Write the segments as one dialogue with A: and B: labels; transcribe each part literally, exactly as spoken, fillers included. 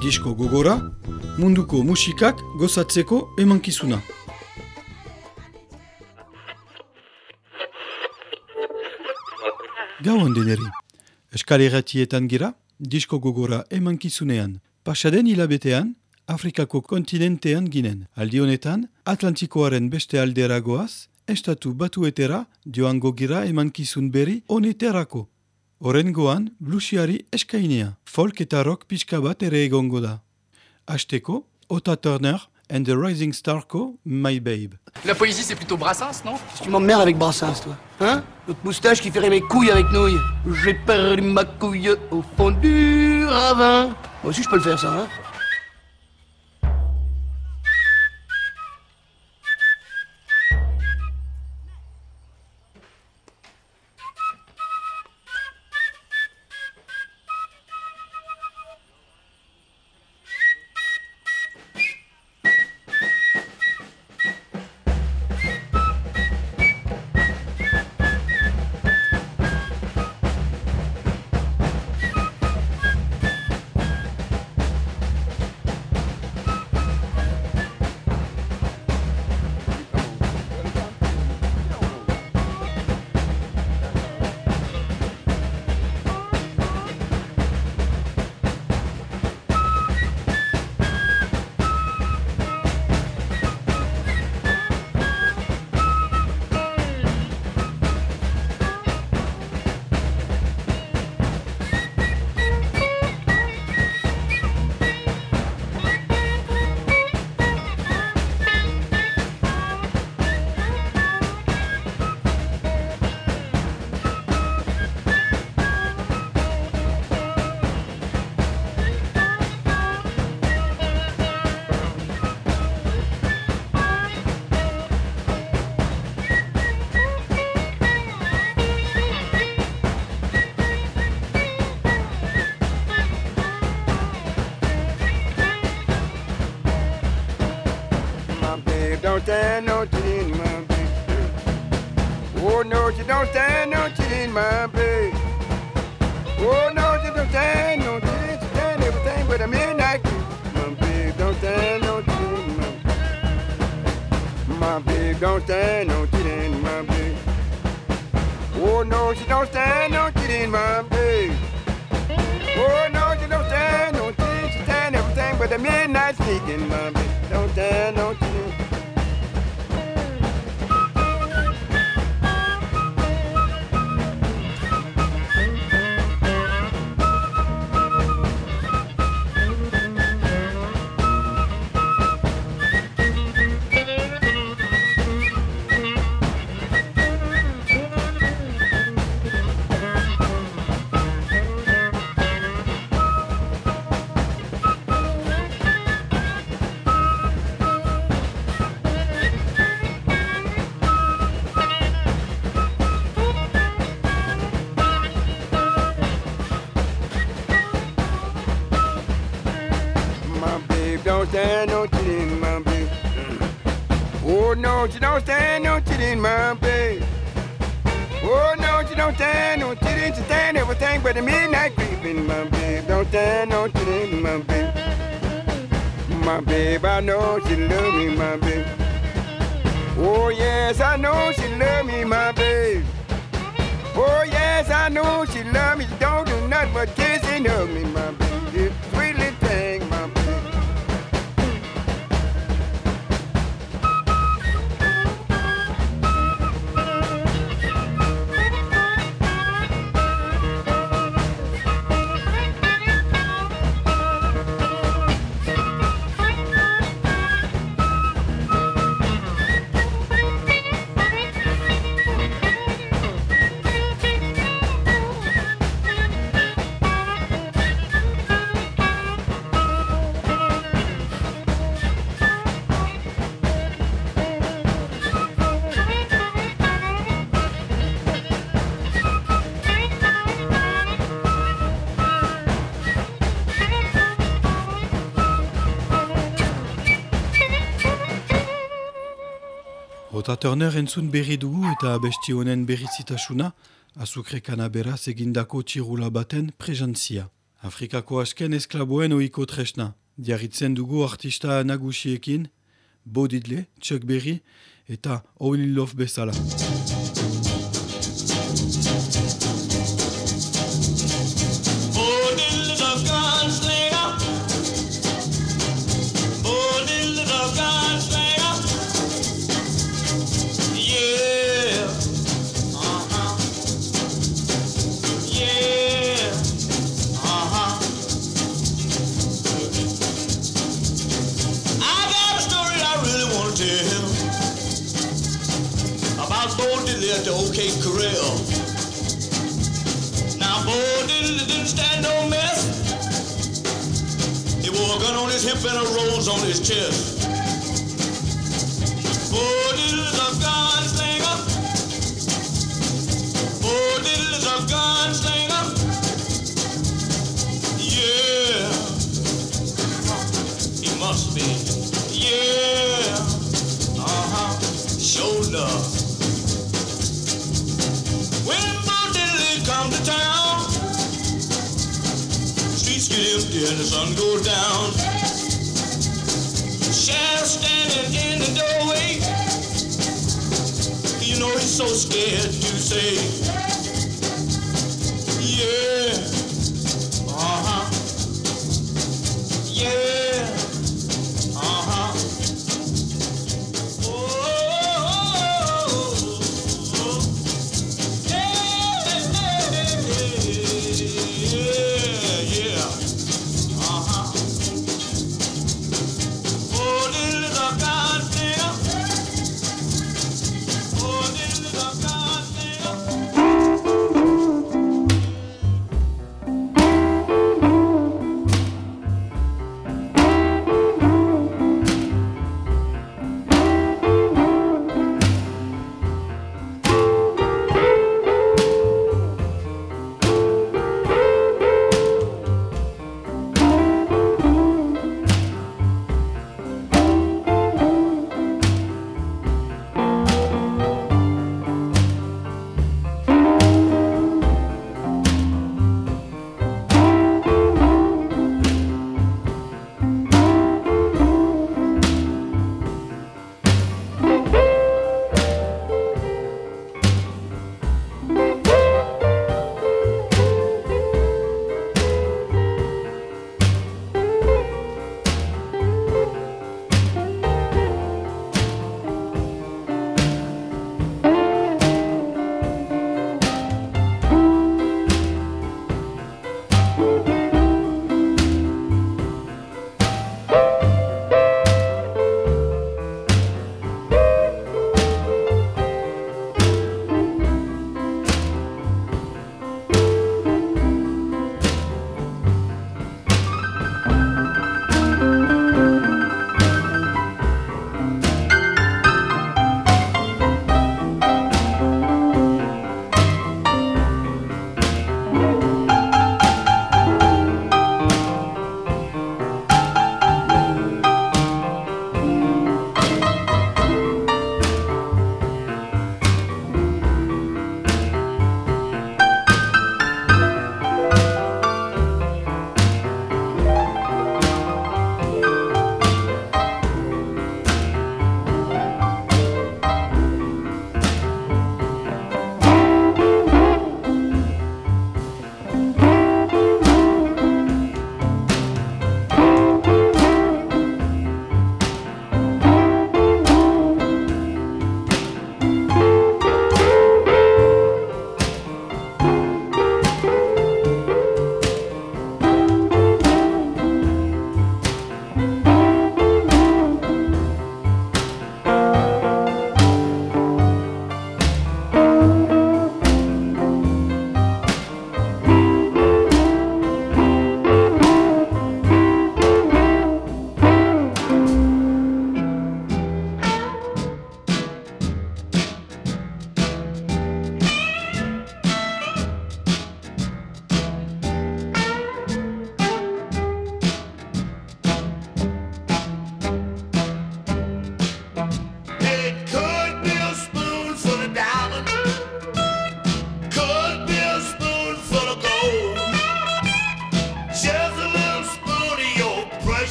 A: Disko gogora, munduko musikak gozatzeko emankizuna. Gauan deneri, Euskal Irratietan gira, Disko gogora emankizunean. Pasaden hilabetean, Afrikako kontinentean ginen. Aldi honetan, Atlantikoaren beste aldera goaz, estatu batuetera joango gira emankizun berri honeterako. Horrengoan, bluesiari eskainea, folk eta rock pixka bat ere egongo da. Hasteko, Ota Turner and the Rising Starko, My Babe.
B: La poésie, c'est plutôt Brassens, non?
C: Tu m'emmerdes avec Brassens, toi. Hein? Notre moustache qui ferait mes couilles avec nouilles. J'ai perdu ma couille au fond du ravin. Moi aussi, je peux le faire, ça, hein?
D: Don't stand no cheating, my baby. Oh no, you don't stand no cheating, my baby. Oh no, you don't stand no cheating, you stand everything but a midnight creep. My baby, don't stand no cheating, my baby. My baby, don't stand no cheating, my baby. Oh no, you don't stand no cheating, my baby. Oh no, you don't stand no cheating, you stand everything but a midnight sneaking, my baby. Don't stand no cheating. Don't stand no cheating, my baby. Oh no, you don't stand no cheating, my baby. Oh no, you don't stand no cheating, you stand everything but the midnight creeping, my baby. Don't stand no cheating, my baby. My baby, I know she love me, my baby. Oh yes, I know she love me, my baby. Oh yes, I know she love me. She don't do nothing but kiss and hug me, my baby. It's a sweet little thing, my baby.
A: Ota Turner entzun berri dugu eta abesti honen berrizitasuna, azukre kanaberaz egindako txirula baten presentzia. Afrikako asken esklaboen oiko tresna. Diarritzen dugu artista nagusiekin, Bo Diddley, Chuck Berry eta Howlin' Wolf bezala.
E: At the OK Corral. Now, Bo Diddley didn't stand no mess. He wore a gun on his hip and a rose on his chest. Bo Diddley's a gunslinger. Bo Diddley's a gunslinger. Yeah, he must be. Yeah, uh-huh, show love. Come to town, streets get empty and the sun goes down. Sheriff standing in the doorway, you know he's so scared to say, yeah, uh-huh, yeah, uh-huh.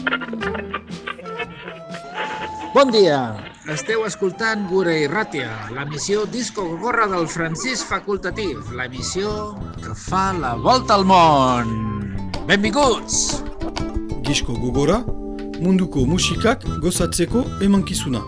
F: Bon dia! Esteu escoltant Gure i Ràtia, l'emissió Disco Gogorra del Francesc Facultatiu, l'emissió que fa la volta al món. Benvinguts!
A: Disco Gogorra, munduko musikak gozatzeko emankizuna.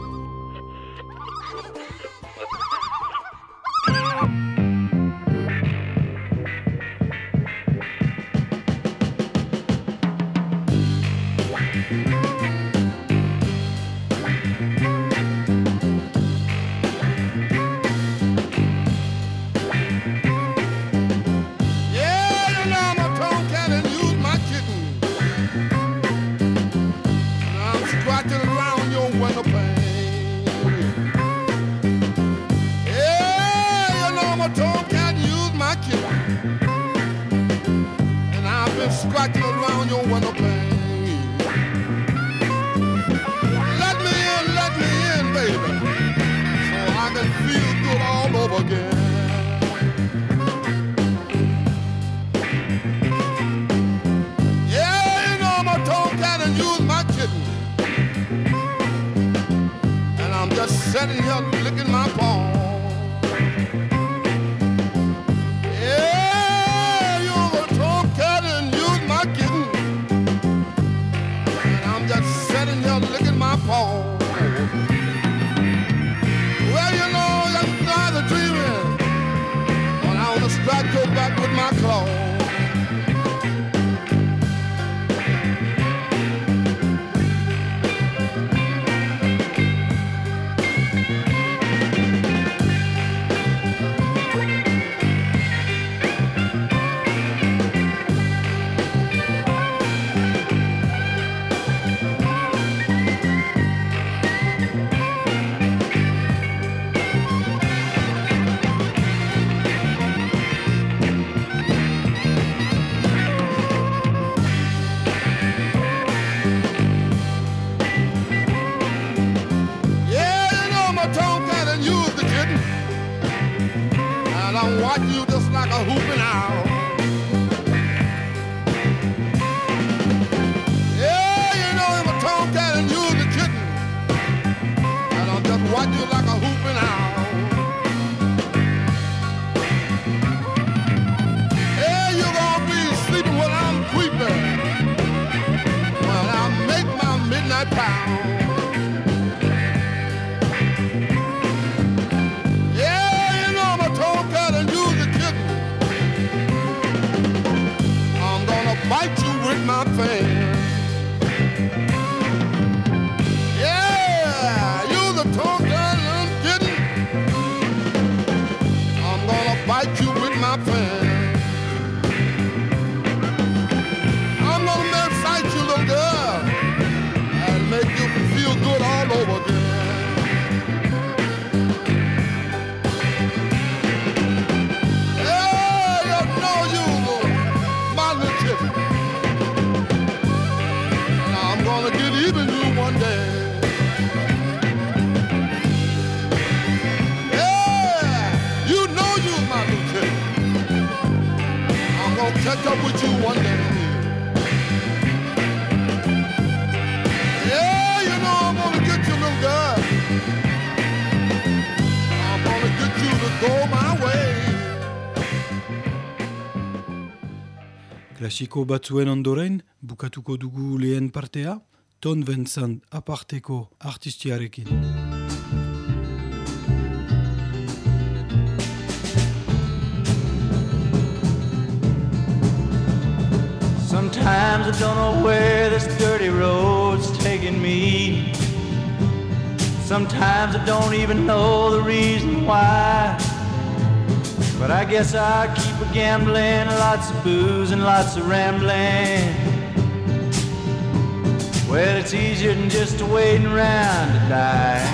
D: Scratching around your window pane. Let me in, let me in, baby, so I can feel good all over again. Yeah, you know I'm a tomcat and you's my kitten, and I'm just sitting here licking my paw. Paw. Well, you know, that's not the dreaming when I wanna strike your back with my claw. I watch you just like a hooping owl. Yeah, you know I'm a tomcat and you're the kitten, and I'll just watch you like a hooping owl. Yeah, you're gonna be sleeping when I'm creeping, when I make my midnight pound. Bite you with my fan. Yeah, you're the tomcat I'm getting. I'm gonna bite you with my fan. I'm gonna excite you, little girl, and make you feel good all over again. Even you one day. Yeah, you know you're my lieutenant. I'm gonna catch up with you one day. Yeah, you know I'm gonna get you, little girl. I'm gonna get you to go my way.
A: Klasiko batzuen ondoren, bukatuko dugu lehen partea, Ton Vincent aparteko artistiarekin.
G: Sometimes I don't know where this dirty road's taking me. Sometimes I don't even know the reason why. But I guess I keep a gambling, lots of booze and lots of rambling. Well, it's easier than just waiting around to die.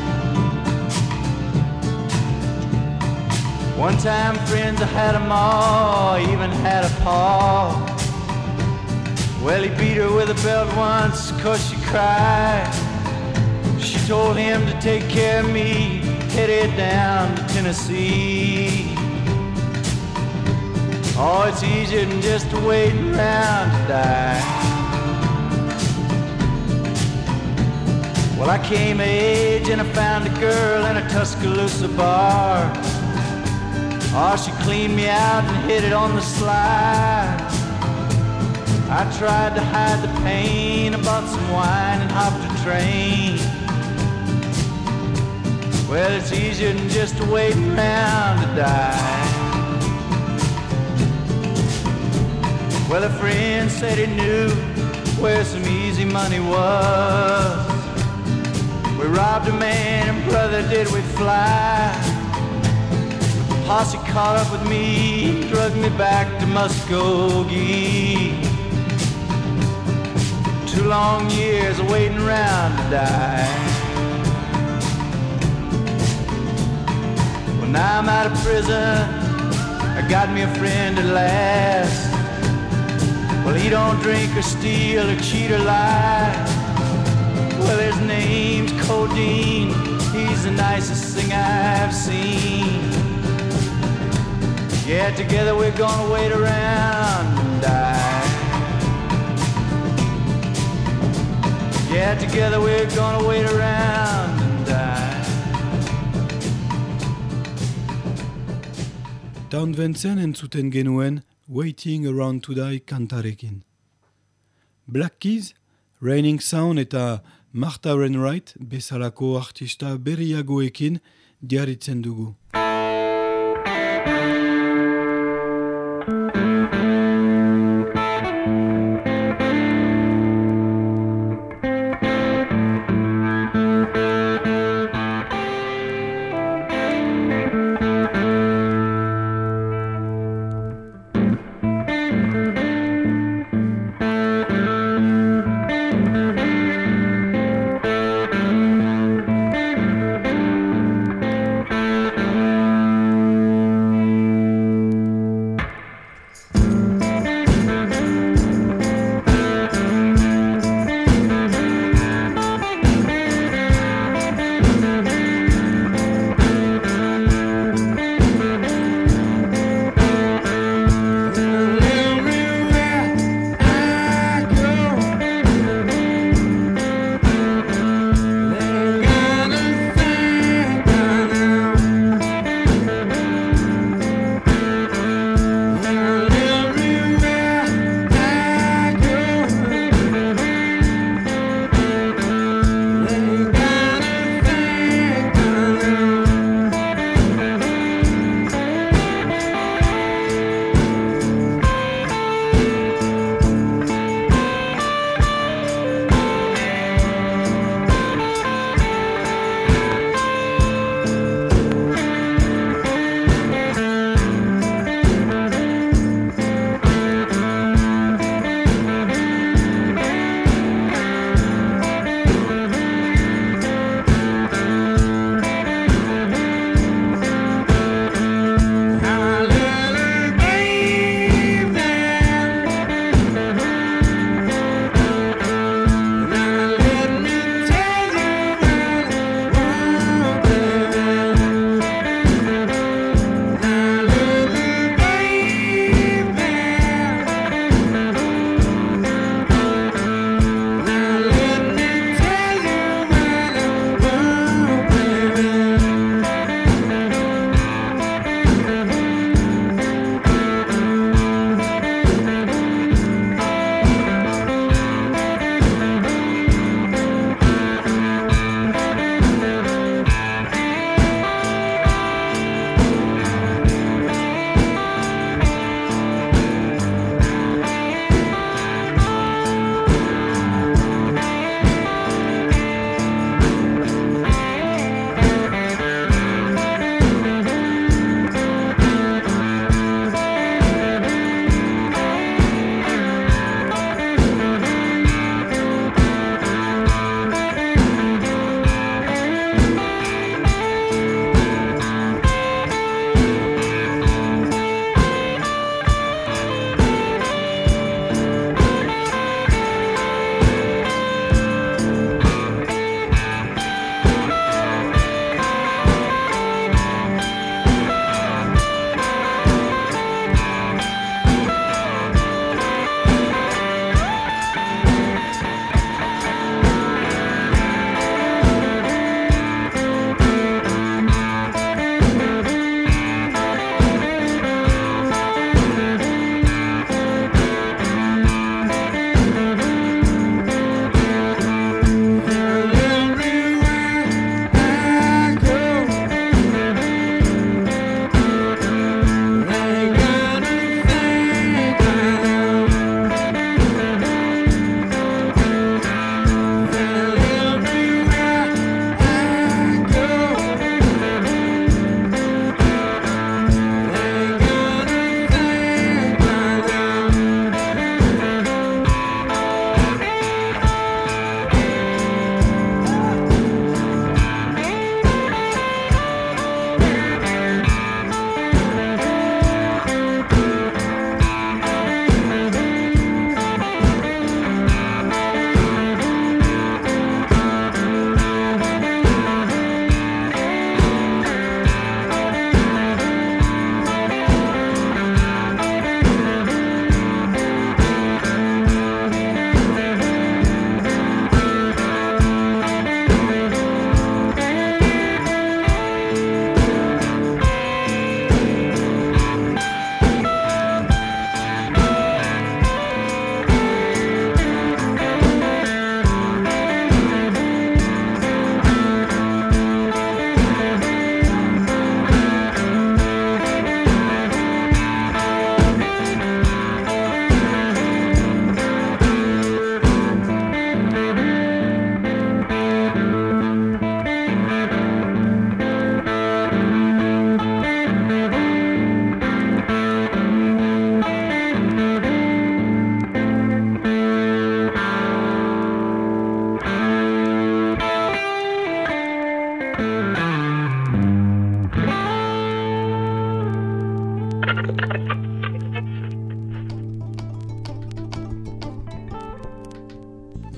G: One time, friends, I had a ma, even had a pa. Well, he beat her with a belt once, 'cause she cried. She told him to take care of me, headed down to Tennessee. Oh, it's easier than just waiting around to die. Well, I came of age and I found a girl in a Tuscaloosa bar. Oh, she cleaned me out and hit it on the slide. I tried to hide the pain, I bought some wine and hopped a train. Well, it's easier than just to wait around to die. Well, a friend said he knew where some easy money was. We robbed a man and brother did we fly. The posse caught up with me, drugged me back to Muskogee. Two long years of waiting around to die. Well, now I'm out of prison, I got me a friend at last. Well, he don't drink or steal or cheat or lie. Well, his name's Codeine, he's the nicest thing I've seen. Yeah, together we're gonna wait around and die. Yeah, together we're gonna wait around and die.
A: Town Vincent entzuten genuen Waiting Around to Die kantarekin. Black Keys, Raining Sound eta Martha Wainwright bezalako artista berriagoekin diaritzen dugu.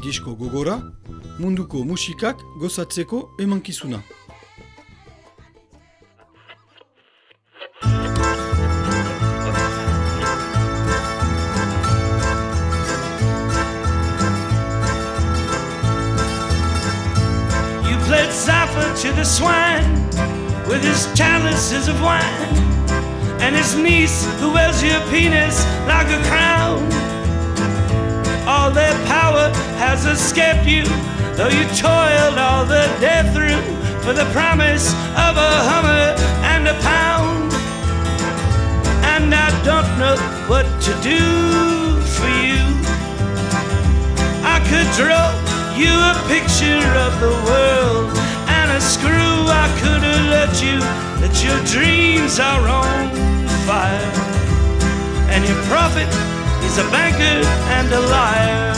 A: Disko gogora, munduko musikak gozatzeko emankizuna.
H: You played Zappa to the swine with his chalices of wine, and his niece who wears your penis like a crown. All their power has escaped you, though you toiled all the day through for the promise of a Hummer and a pound. And I don't know what to do for you. I could draw you a picture of the world and a screw I could have let you, that your dreams are on fire, and your prophet is a banker and a liar.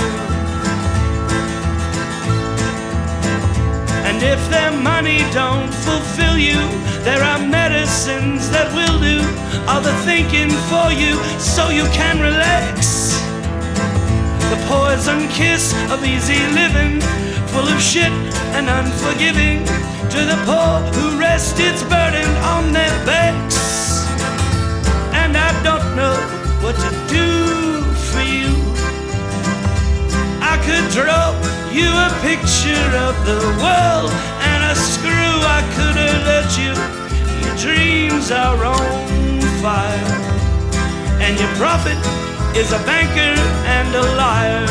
H: And if their money don't fulfill you, there are medicines that will do all the thinking for you, so you can relax. The poison kiss of easy living, full of shit and unforgiving, to the poor who rest its burden on their backs. And I don't know what to do for you. I could draw you a picture of the world and a screw I could have let you. Your dreams are on fire, and your prophet is a banker and a liar.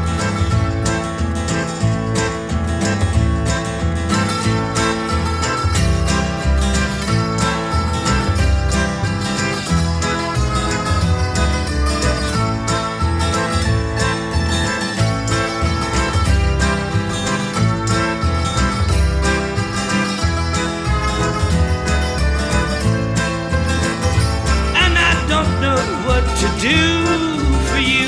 H: To do for you,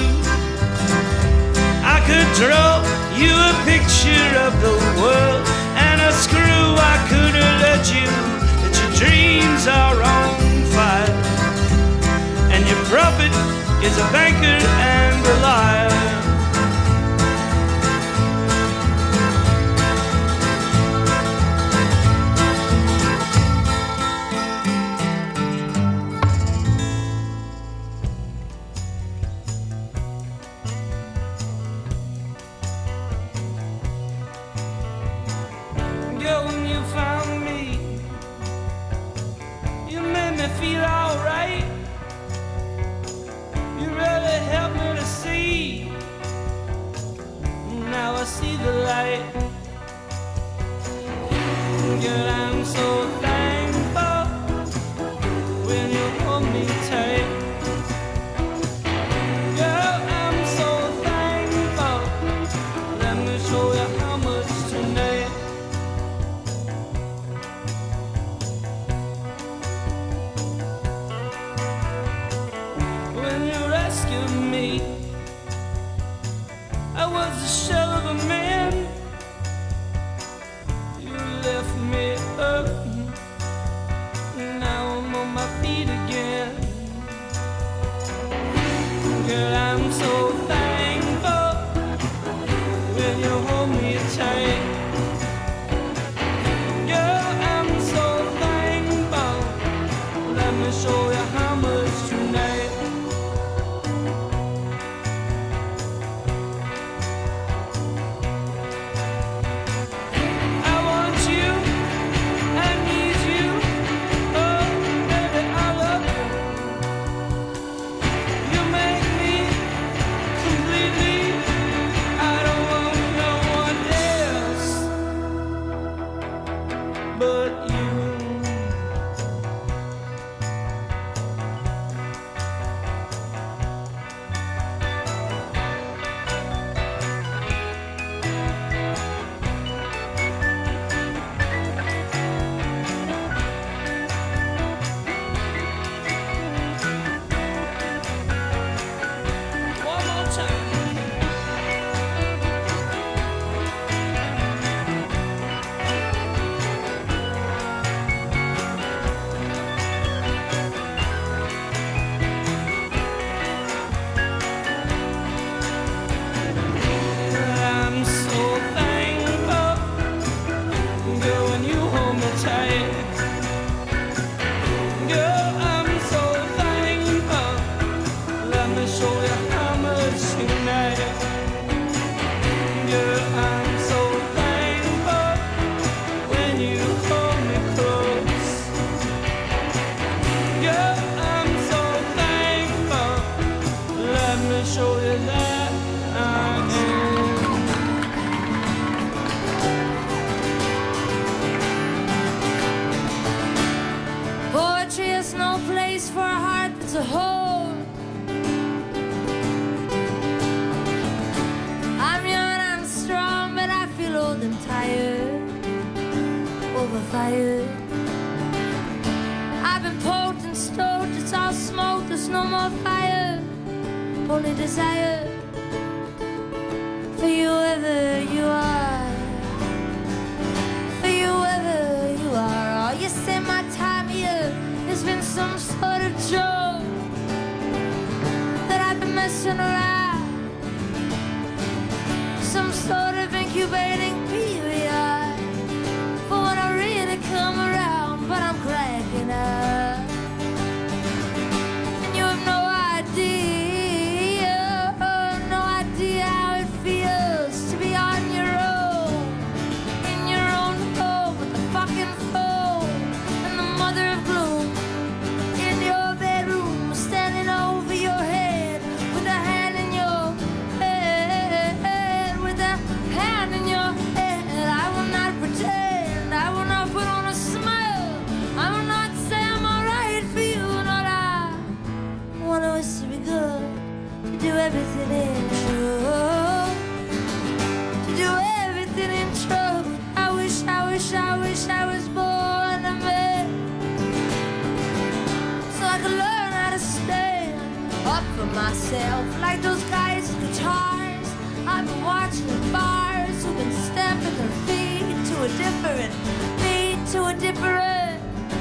H: I could draw you a picture of the world and a screw I could have let you, that your dreams are on fire, and your prophet is a banker and a liar.
I: Completely, I don't want no one else. hold. I'm young, I'm strong, but I feel old and tired, overfired. I've been poked and stoked, it's all smoke, there's no more fire, only desire for you wherever you are, for you wherever you are. Oh, you say my time here has been some sort of joke, that I've been messing around, some sort of incubating period for when I really come around, but I'm cracking up, and you have no idea, oh, no idea how it feels to be on your own, in your own home with the fucking phone and the mother of gloom, in your bedroom, standing over your head with a hand in your head, with a hand in your head. I will not pretend, I will not put on a smile, I will not say I'm alright for you, not I want us to be good, to do everything in truth, to do everything in truth. I wish, I wish, I wish I was born a man, so I could learn how to stand up for myself, like those guys with guitars I've been watching at bars, who've been stamping their feet to a different beat, to a different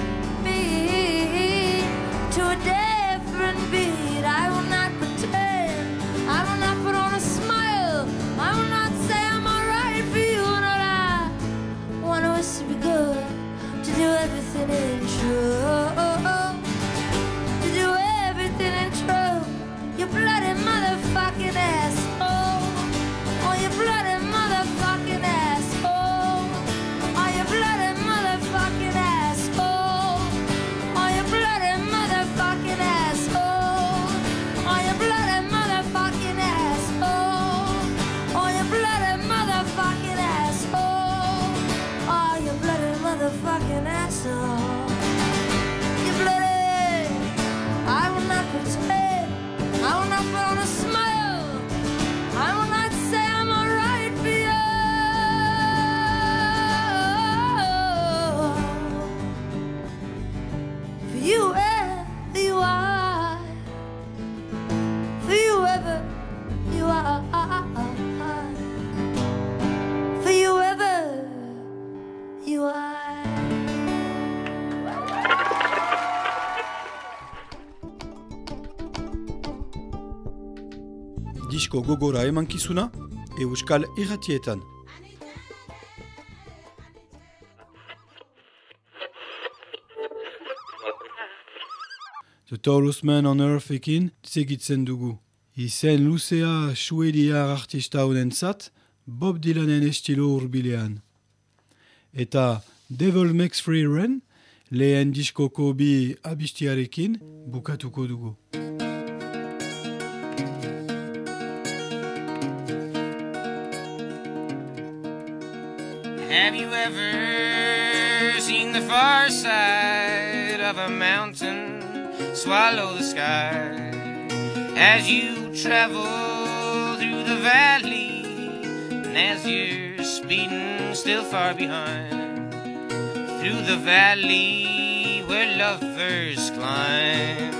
I: beat, to a different beat. I will not pretend, I will not put on a smile, I will not say I'm alright for you, not I want us to be good, to do everything in truth, to do everything in truth. You bloody motherfucking asshole, oh you bloody motherfucking asshole, oh you bloody motherfucking asshole, oh you bloody motherfucking asshole, oh you bloody motherfucking asshole, oh you bloody motherfucking asshole, oh you bloody motherfucking asshole, you bloody. I will not pretend, I will not put on a smile, I will not say I'm alright for you, for you wherever you are, for you wherever you are, for you wherever you are.
A: Disko gogora emankizuna, Euskal Irratietan. The Tallest Man on Earth ekin segitzen dugu. Izen luzea suediar artista honentzat, Bob Dylanen estilo urbilean. Eta Devil Makes Free Ren, lehen diskoko bi abistiarekin bukatuko dugu.
J: Have you ever seen the far side of a mountain swallow the sky as you travel through the valley, and as you're speeding still far behind, through the valley where lovers climb?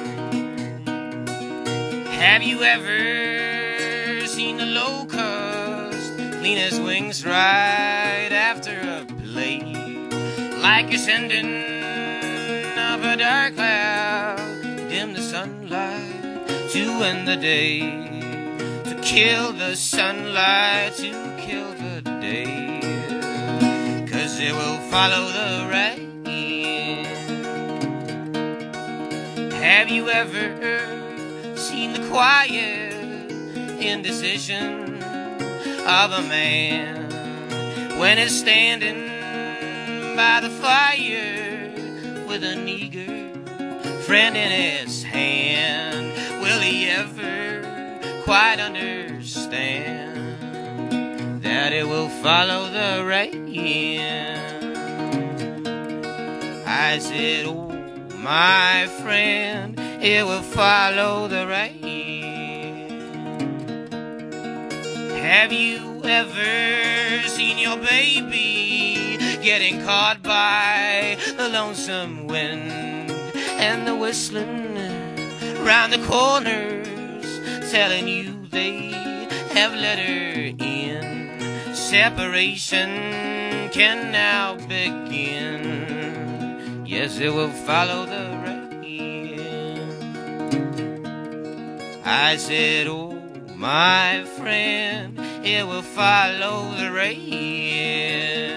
J: Have you ever seen the locust clean his wings right after a play, like ascending of a dark cloud, dim the sunlight to end the day, to kill the sunlight, to kill the day, 'cause it will follow the rain. Have you ever seen the quiet indecision of a man when he's standing by the fire with an eager friend in his hand? Will he ever quite understand that it will follow the rain? I said, oh, my friend, it will follow the rain. Have you ever seen your baby getting caught by the lonesome wind and the whistling round the corners, telling you they have let her in? Separation can now begin. Yes, it will follow the rain. I said, oh, my friend, it will follow the rain.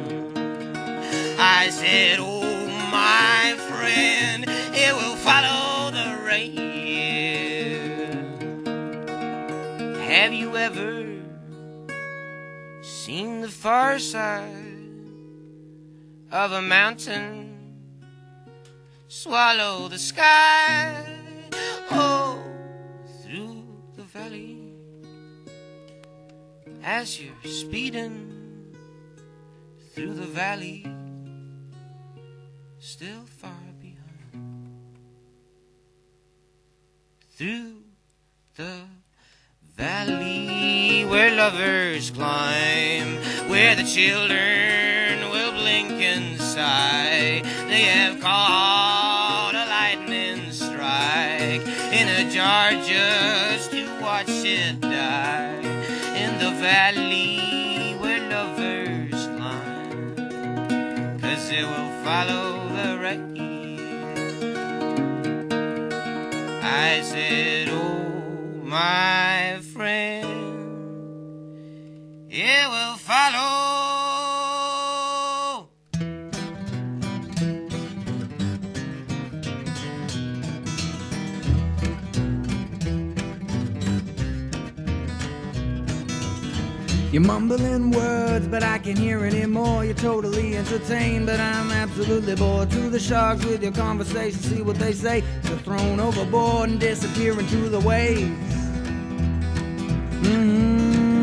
J: I said, oh, my friend, it will follow the rain. Have you ever seen the far side of a mountain swallow the sky? Oh, through the valley, as you're speeding through the valley, still far behind. Through the valley where lovers climb, where the children will blink and sigh, they have caught a lightning strike in a jar just to watch it die. In the valley where lovers climb, 'cause it will follow the rain. I said, oh, my friend, it will follow.
K: You're mumbling words, but I can't hear anymore. You're totally entertained, but I'm absolutely bored. To the sharks with your conversation, see what they say. You're thrown overboard and disappear into the waves. Mm-hmm.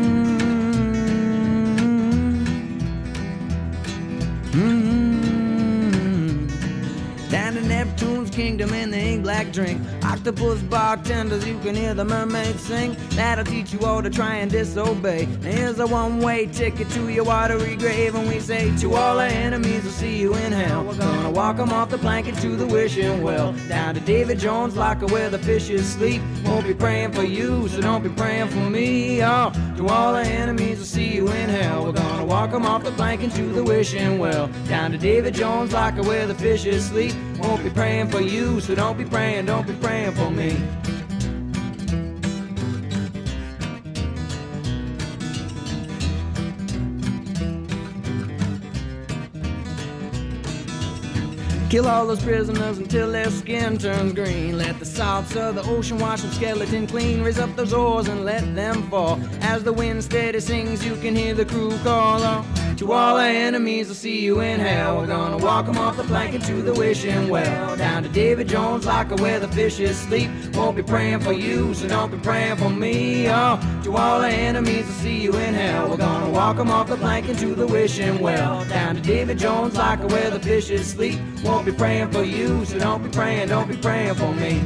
K: Mm-hmm. Down to Neptune's kingdom in the ink black drink. Octopus bartenders, you can hear the mermaids sing. That'll teach you all to try and disobey. Here's a one-way ticket to your watery grave, and we say to all our enemies, we'll see you in hell. We're gonna walk them off the plank into the wishing well. Down to Davy Jones' locker where the fishes sleep. Won't be praying for you, so don't be praying for me. Oh, to all our enemies, we'll see you in hell. We're gonna walk them off the plank into the wishing well. Down to Davy Jones' locker where the fishes sleep. Won't be praying for you, so don't be praying, don't be praying for me. Kill all those prisoners until their skin turns green. Let the salts of the ocean wash them skeleton clean. Raise up those oars and let them fall. As the wind steady sings, you can hear the crew call out. To all our enemies, I'll see you in hell. We're gonna walk them off the plank into the wishing well. Down to Davy Jones' locker where the fishes sleep. Won't be praying for you, so don't be praying for me. Oh, to all our enemies, I'll see you in hell. We're gonna walk them off the plank into the wishing well. Down to Davy Jones' locker where the fishes sleep. Won't be praying for you, so don't be praying, don't be praying for me.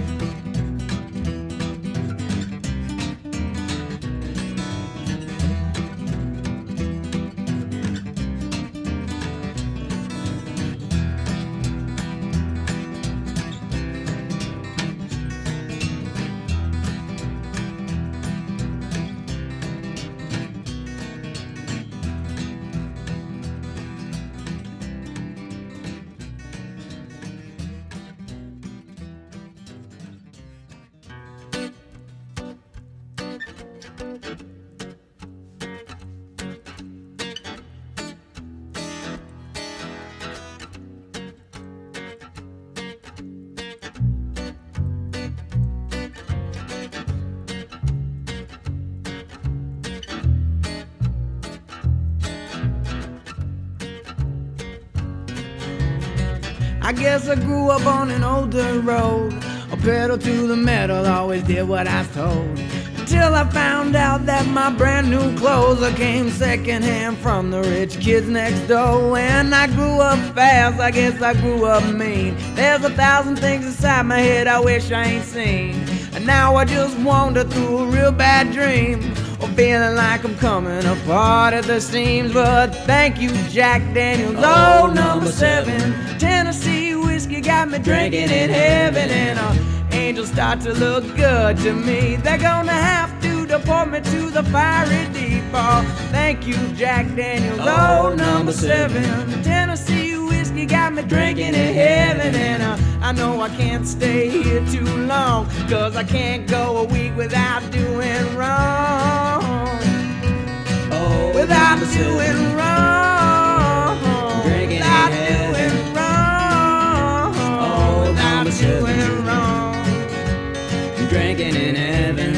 K: I guess I grew up on an older road. A pedal to the metal, always did what I was told. until I found out that my brand new clothes came secondhand from the rich kids next door. When I grew up fast, I guess I grew up mean. There's a thousand things inside my head I wish I ain't seen. And now I just wander through a real bad dream, or feeling like I'm coming apart at the seams. But thank you, Jack Daniels, oh, oh number seven. Tennessee whiskey got me drinking in heaven, and uh, angels start to look good to me. They're gonna have to deport me to the fiery deep. Oh, thank you, Jack Daniels, oh, number seven. Tennessee whiskey got me drinking in heaven, and uh, I know I can't stay here too long, 'cause I can't go a week without doing wrong. Oh, without doing wrong. Drinking without doing wrong. Oh, without doing wrong. Drinking in heaven.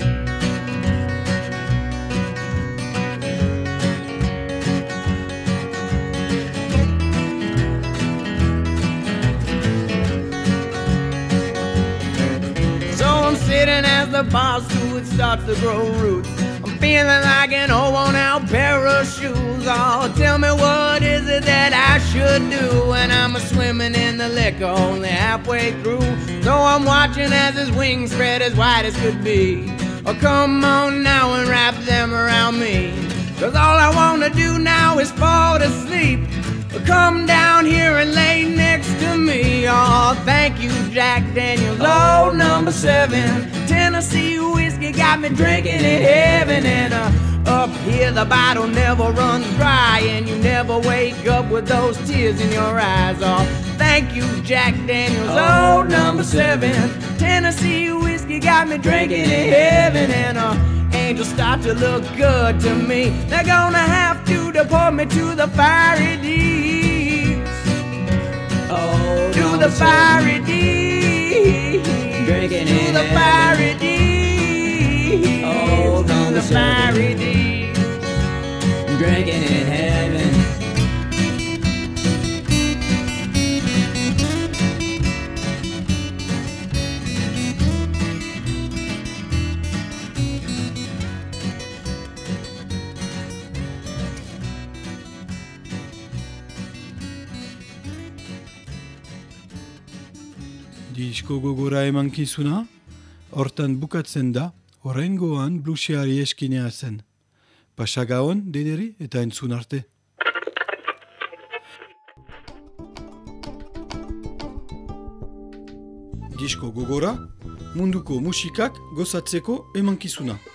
K: Sitting as the bar's through, it starts to grow roots. I'm feeling like an old worn out pair of shoes. Oh, tell me what is it that I should do when I'm a swimming in the liquor only halfway through. So I'm watching as his wings spread as wide as could be. Oh, come on now and wrap them around me, 'cause all I wanna do now is fall to sleep. Come down here and lay next to me. Oh, thank you, Jack Daniels, oh, number seven. Tennessee whiskey got me drinking in heaven, and uh, up here the bottle never runs dry, and you never wake up with those tears in your eyes. Oh, thank you, Jack Daniels, oh, number seven. Tennessee whiskey got me drinking in heaven, and uh, angels start to look good to me. They're gonna have to deport me to the fiery deeps. Oh, to the fiery deeps. Drinking to in the heaven. Fiery deeps. Oh, to the fiery deeps. Drinking in heaven.
A: Disko gogora emankizuna, hortan bukatzen da, oraingoan bluseari eskinea zen. Pasagaon deneri eta entzun arte. Disko gogora, munduko musikak gozatzeko emankizuna.